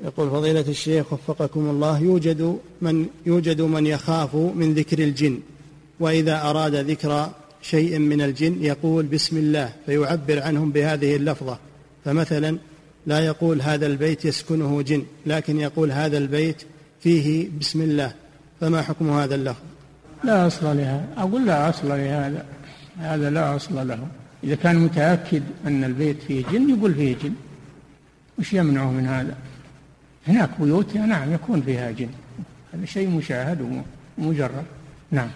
يقول فضيلة الشيخ وفقكم الله، يوجد من يخاف من ذكر الجن، وإذا أراد ذكر شيء من الجن يقول بسم الله فيعبر عنهم بهذه اللفظة، فمثلا لا يقول هذا البيت يسكنه جن، لكن يقول هذا البيت فيه بسم الله، فما حكم هذا اللفظ؟ لا أصل لهذا، أقول لا أصل لهذا، هذا لا أصل له. إذا كان متأكد أن البيت فيه جن يقول فيه جن، وش يمنعه من هذا؟ هناك بيوت نعم يكون فيها جن، هذا شيء مشاهد ومجرد. نعم.